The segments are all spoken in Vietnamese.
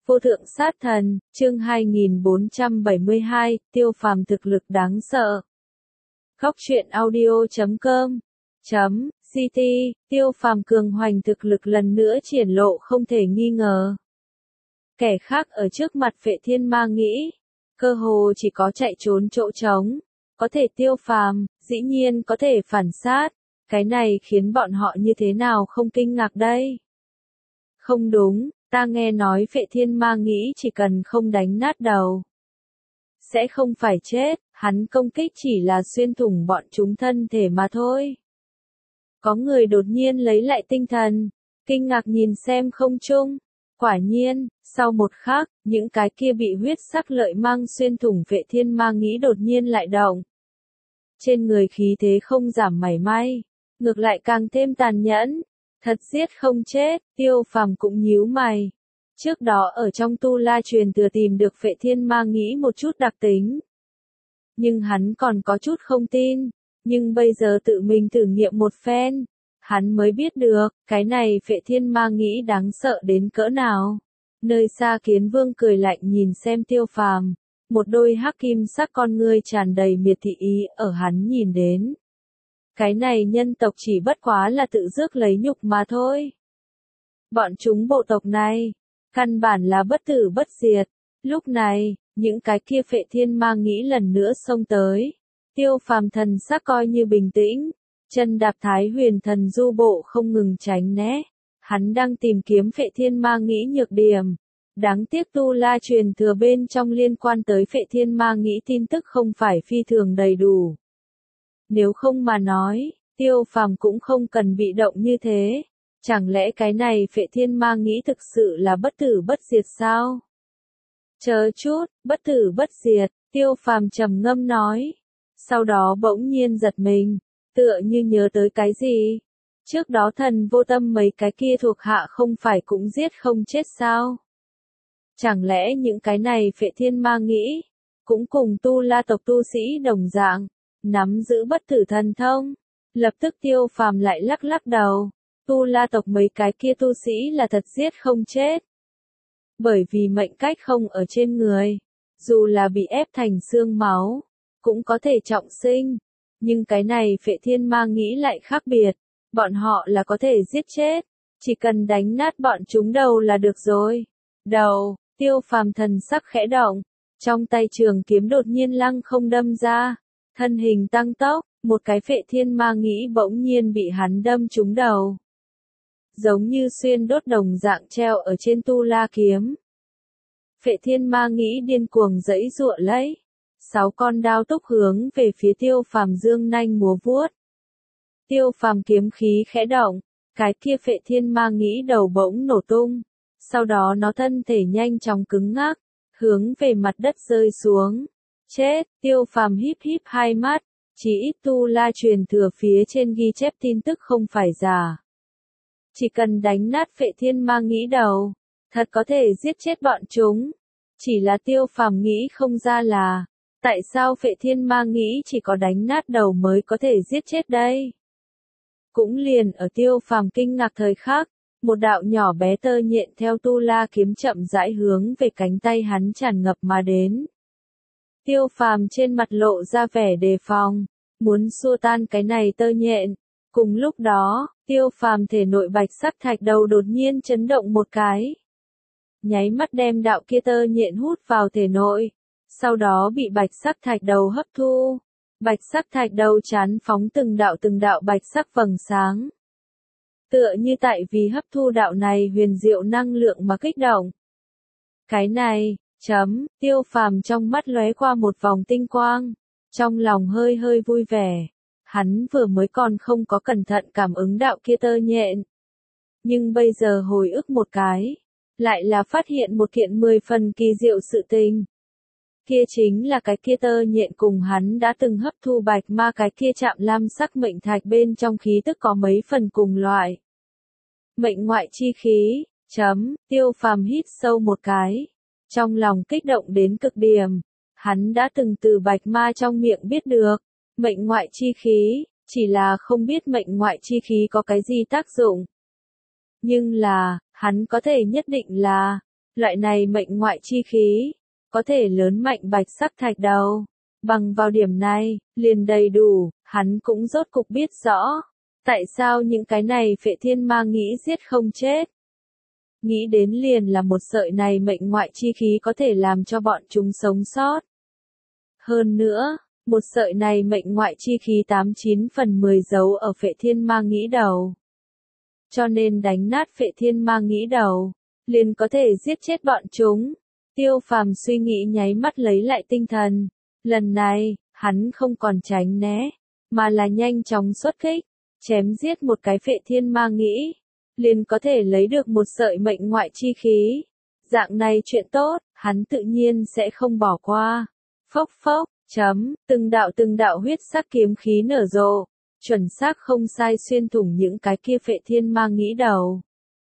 Vô thượng sát thần, chương 2472, Tiêu Phàm thực lực đáng sợ. Góc truyện audio.com .gt, Tiêu Phàm cường hoành thực lực lần nữa triển lộ không thể nghi ngờ. Kẻ khác ở trước mặt Phệ Thiên Ma nghĩ, cơ hồ chỉ có chạy trốn chỗ trống, có thể Tiêu Phàm, dĩ nhiên có thể phản sát, cái này khiến bọn họ như thế nào không kinh ngạc đây? Không đúng. Ta nghe nói Phệ Thiên Ma nghĩ chỉ cần không đánh nát đầu, sẽ không phải chết, hắn công kích chỉ là xuyên thủng bọn chúng thân thể mà thôi. Có người đột nhiên lấy lại tinh thần, kinh ngạc nhìn xem không trung. Quả nhiên, sau một khắc, những cái kia bị huyết sắc lợi mang xuyên thủng Phệ Thiên Ma nghĩ đột nhiên lại động. Trên người khí thế không giảm mảy may, ngược lại càng thêm tàn nhẫn. Thật giết không chết, Tiêu Phàm cũng nhíu mày. Trước đó ở trong Tu La truyền thừa tìm được Phệ Thiên Ma nghĩ một chút đặc tính. Nhưng hắn còn có chút không tin, nhưng bây giờ tự mình thử nghiệm một phen, hắn mới biết được, cái này Phệ Thiên Ma nghĩ đáng sợ đến cỡ nào. Nơi xa Kiến Vương cười lạnh nhìn xem Tiêu Phàm, một đôi hắc kim sắc con ngươi tràn đầy miệt thị ý ở hắn nhìn đến. Cái này nhân tộc chỉ bất quá là tự rước lấy nhục mà thôi. Bọn chúng bộ tộc này, căn bản là bất tử bất diệt. Lúc này, những cái kia Phệ Thiên Ma nghĩ lần nữa xông tới. Tiêu Phàm thần sắc coi như bình tĩnh, chân đạp Thái Huyền Thần Du bộ không ngừng tránh né. Hắn đang tìm kiếm Phệ Thiên Ma nghĩ nhược điểm. Đáng tiếc Tu La truyền thừa bên trong liên quan tới Phệ Thiên Ma nghĩ tin tức không phải phi thường đầy đủ. Nếu không mà nói, Tiêu Phàm cũng không cần bị động như thế. Chẳng lẽ cái này Phệ Thiên Ma nghĩ thực sự là bất tử bất diệt sao? Chờ chút, bất tử bất diệt, Tiêu Phàm trầm ngâm nói. Sau đó bỗng nhiên giật mình, tựa như nhớ tới cái gì. Trước đó Thần Vô Tâm mấy cái kia thuộc hạ không phải cũng giết không chết sao? Chẳng lẽ những cái này Phệ Thiên Ma nghĩ, cũng cùng Tu La tộc tu sĩ đồng dạng, nắm giữ bất tử thần thông? Lập tức Tiêu Phàm lại lắc lắc đầu. Tu La tộc mấy cái kia tu sĩ là thật giết không chết. Bởi vì mệnh cách không ở trên người, dù là bị ép thành xương máu, cũng có thể trọng sinh. Nhưng cái này Phệ Thiên Ma nghĩ lại khác biệt, bọn họ là có thể giết chết, chỉ cần đánh nát bọn chúng đầu là được rồi. Đầu, Tiêu Phàm thần sắc khẽ động, trong tay trường kiếm đột nhiên lăng không đâm ra, thân hình tăng tốc, một cái Phệ Thiên Ma nghĩ bỗng nhiên bị hắn đâm trúng đầu. Giống như xuyên đốt đồng dạng treo ở trên Tu La kiếm. Phệ Thiên Ma nghĩ điên cuồng giãy giụa lấy. 6 con đao túc hướng về phía Tiêu Phàm dương nanh múa vuốt. Tiêu Phàm kiếm khí khẽ động, cái kia Phệ Thiên Ma nghĩ đầu bỗng nổ tung. Sau đó nó thân thể nhanh chóng cứng ngắc, hướng về mặt đất rơi xuống. Chết, Tiêu Phàm híp híp hai mắt, chỉ ít Tu La truyền thừa phía trên ghi chép tin tức không phải giả. Chỉ cần đánh nát Phệ Thiên Ma nghĩ đầu, thật có thể giết chết bọn chúng. Chỉ là Tiêu Phàm nghĩ không ra là, tại sao Phệ Thiên Ma nghĩ chỉ có đánh nát đầu mới có thể giết chết đây? Cũng liền ở Tiêu Phàm kinh ngạc thời khắc, một đạo nhỏ bé tơ nhện theo Tu La kiếm chậm rãi hướng về cánh tay hắn tràn ngập mà đến. Tiêu Phàm trên mặt lộ ra vẻ đề phòng, muốn xua tan cái này tơ nhện. Cùng lúc đó, Tiêu Phàm thể nội bạch sắc thạch đầu đột nhiên chấn động một cái. Nháy mắt đem đạo kia tơ nhện hút vào thể nội, sau đó bị bạch sắc thạch đầu hấp thu. Bạch sắc thạch đầu chán phóng từng đạo bạch sắc vầng sáng. Tựa như tại vì hấp thu đạo này huyền diệu năng lượng mà kích động. Cái này, Tiêu Phàm trong mắt lóe qua một vòng tinh quang, trong lòng hơi hơi vui vẻ. Hắn vừa mới còn không có cẩn thận cảm ứng đạo kia tơ nhện. Nhưng bây giờ hồi ức một cái, lại là phát hiện một kiện 10 phần kỳ diệu sự tình. Kia chính là cái kia tơ nhện cùng hắn đã từng hấp thu bạch ma cái kia chạm lam sắc mệnh thạch bên trong khí tức có mấy phần cùng loại. Mệnh ngoại chi khí, Tiêu Phàm hít sâu một cái. Trong lòng kích động đến cực điểm, hắn đã từng từ bạch ma trong miệng biết được. Mệnh ngoại chi khí, chỉ là không biết mệnh ngoại chi khí có cái gì tác dụng. Nhưng là, hắn có thể nhất định là, Loại này mệnh ngoại chi khí, có thể lớn mạnh bạch sắc thạch đầu. Bằng vào điểm này, liền đầy đủ, hắn cũng rốt cục biết rõ. Tại sao những cái này Phệ Thiên Ma nghĩ giết không chết? Nghĩ đến liền là một sợi này mệnh ngoại chi khí có thể làm cho bọn chúng sống sót. Hơn nữa, một sợi này mệnh ngoại chi khí 89 phần 10 giấu ở Phệ Thiên Ma nghĩ đầu. Cho nên đánh nát Phệ Thiên Ma nghĩ đầu, liền có thể giết chết bọn chúng. Tiêu Phàm suy nghĩ nháy mắt lấy lại tinh thần. Lần này, hắn không còn tránh né, mà là nhanh chóng xuất kích, chém giết một cái Phệ Thiên Ma nghĩ, liền có thể lấy được một sợi mệnh ngoại chi khí. Dạng này chuyện tốt, hắn tự nhiên sẽ không bỏ qua. Phốc phốc, từng đạo huyết sắc kiếm khí nở rộ, chuẩn xác không sai xuyên thủng những cái kia Phệ Thiên Ma nghĩ đầu.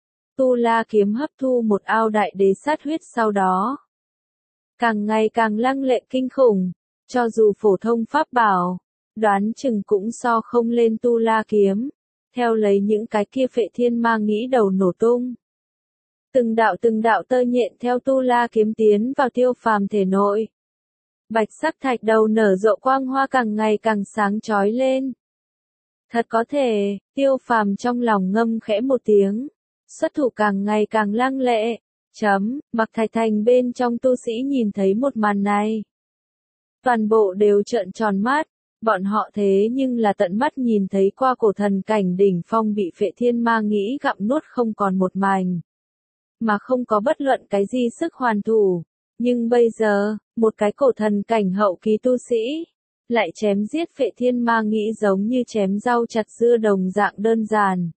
Tu La kiếm hấp thu một ao đại đế sát huyết sau đó, càng ngày càng lăng lệ kinh khủng, cho dù phổ thông pháp bảo, đoán chừng cũng so không lên Tu La kiếm. Theo lấy những cái kia Phệ Thiên Ma nghĩ đầu nổ tung. Từng đạo tơ nhện theo Tu La kiếm tiến vào Tiêu Phàm thể nội. Bạch sắc thạch đầu nở rộ quang hoa càng ngày càng sáng chói lên. Thật có thể, Tiêu Phàm trong lòng ngâm khẽ một tiếng, xuất thủ càng ngày càng lăng lệ. Mặc Thạch Thành bên trong tu sĩ nhìn thấy một màn này, toàn bộ đều trợn tròn mắt. Bọn họ thế nhưng là tận mắt nhìn thấy qua cổ thần cảnh đỉnh phong bị Phệ Thiên Ma nghĩ gặm nuốt không còn một mảnh, mà không có bất luận cái gì sức hoàn thủ. Nhưng bây giờ, một cái cổ thần cảnh hậu kỳ tu sĩ, lại chém giết Phệ Thiên Ma nghĩ giống như chém rau chặt dưa đồng dạng đơn giản.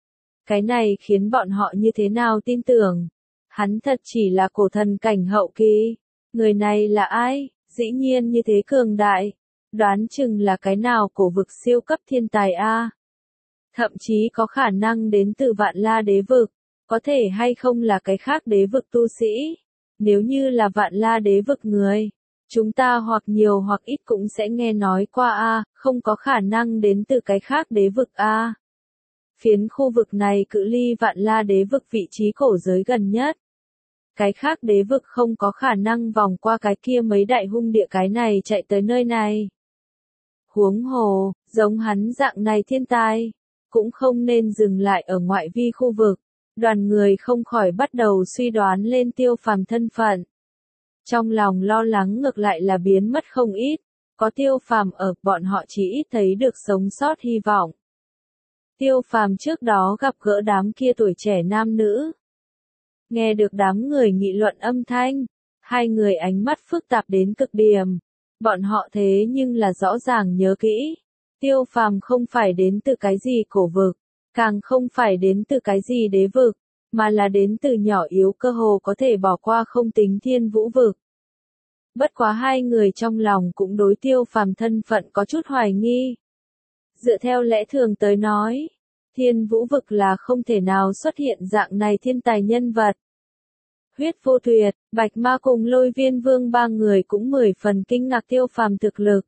Cái này khiến bọn họ như thế nào tin tưởng? Hắn thật chỉ là cổ thần cảnh hậu kỳ. Người này là ai? Dĩ nhiên như thế cường đại. Đoán chừng là cái nào cổ vực siêu cấp thiên tài a. Thậm chí có khả năng đến từ Vạn La đế vực, có thể hay không là cái khác đế vực tu sĩ. Nếu như là Vạn La đế vực người, chúng ta hoặc nhiều hoặc ít cũng sẽ nghe nói qua a, không có khả năng đến từ cái khác đế vực a. Phiến khu vực này cự ly Vạn La đế vực vị trí cổ giới gần nhất. Cái khác đế vực không có khả năng vòng qua cái kia mấy đại hung địa cái này chạy tới nơi này. Huống hồ, giống hắn dạng này thiên tai, cũng không nên dừng lại ở ngoại vi khu vực. Đoàn người không khỏi bắt đầu suy đoán lên Tiêu Phàm thân phận. Trong lòng lo lắng ngược lại là biến mất không ít, có Tiêu Phàm ở, bọn họ chỉ ít thấy được sống sót hy vọng. Tiêu Phàm trước đó gặp gỡ đám kia tuổi trẻ nam nữ. Nghe được đám người nghị luận âm thanh, hai người ánh mắt phức tạp đến cực điểm. Bọn họ thế nhưng là rõ ràng nhớ kỹ. Tiêu Phàm không phải đến từ cái gì cổ vực, càng không phải đến từ cái gì đế vực, mà là đến từ nhỏ yếu cơ hồ có thể bỏ qua không tính thiên vũ vực. Bất quá hai người trong lòng cũng đối Tiêu Phàm thân phận có chút hoài nghi. Dựa theo lẽ thường tới nói, thiên vũ vực là không thể nào xuất hiện dạng này thiên tài nhân vật. Huyết Vô Tuyệt, Bạch Ma cùng Lôi Viên Vương ba người cũng 10 phần kinh ngạc Tiêu Phàm thực lực.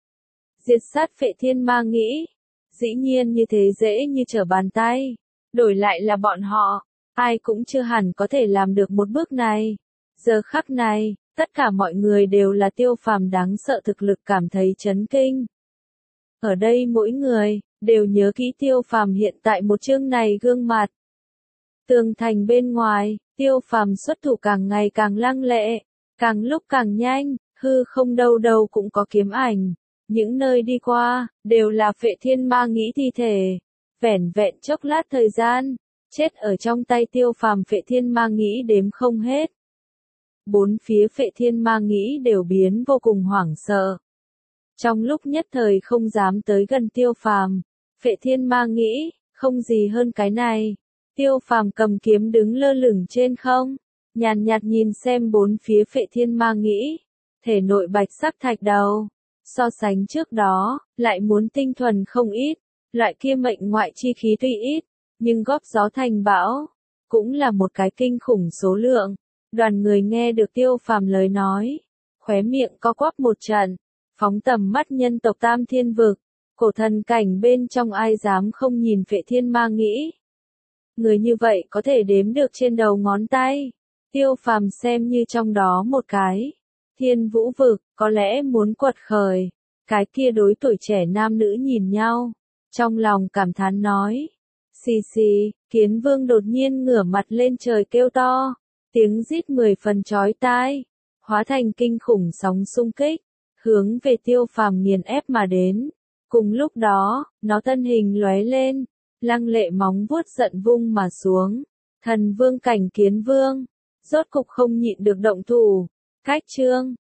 Diệt sát Phệ Thiên Ma nghĩ, dĩ nhiên như thế dễ như trở bàn tay. Đổi lại là bọn họ, ai cũng chưa hẳn có thể làm được một bước này. Giờ khắc này, tất cả mọi người đều là Tiêu Phàm đáng sợ thực lực cảm thấy chấn kinh. Ở đây mỗi người, đều nhớ kỹ Tiêu Phàm hiện tại một chương này gương mặt. Tường thành bên ngoài, Tiêu Phàm xuất thủ càng ngày càng lăng lệ, càng lúc càng nhanh, hư không đâu đâu cũng có kiếm ảnh. Những nơi đi qua, đều là Phệ Thiên Ma nghĩ thi thể. Vẻn vẹn chốc lát thời gian, chết ở trong tay Tiêu Phàm Phệ Thiên Ma nghĩ đếm không hết. Bốn phía Phệ Thiên Ma nghĩ đều biến vô cùng hoảng sợ. Trong lúc nhất thời không dám tới gần Tiêu Phàm, Phệ Thiên Ma nghĩ, không gì hơn cái này. Tiêu Phàm cầm kiếm đứng lơ lửng trên không, nhàn nhạt nhìn xem bốn phía Phệ Thiên Ma nghĩ, thể nội bạch sắc thạch đầu, so sánh trước đó, lại muốn tinh thuần không ít, loại kia mệnh ngoại chi khí tuy ít, nhưng góp gió thành bão, cũng là một cái kinh khủng số lượng. Đoàn người nghe được Tiêu Phàm lời nói, khóe miệng co quắp một trận, phóng tầm mắt nhân tộc Tam Thiên vực, cổ thần cảnh bên trong ai dám không nhìn Phệ Thiên Ma nghĩ. Người như vậy có thể đếm được trên đầu ngón tay. Tiêu Phàm xem như trong đó một cái. Thiên Vũ vực, có lẽ muốn quật khởi. Cái kia đối tuổi trẻ nam nữ nhìn nhau. Trong lòng cảm thán nói. Xì xì, Kiến Vương đột nhiên ngửa mặt lên trời kêu to. Tiếng rít 10 phần chói tai. Hóa thành kinh khủng sóng xung kích. Hướng về Tiêu Phàm nghiền ép mà đến. Cùng lúc đó, nó thân hình lóe lên. Lăng lệ móng vuốt giận vung mà xuống. Thần vương cảnh Kiến Vương. Rốt cục không nhịn được động thủ. Cách chương.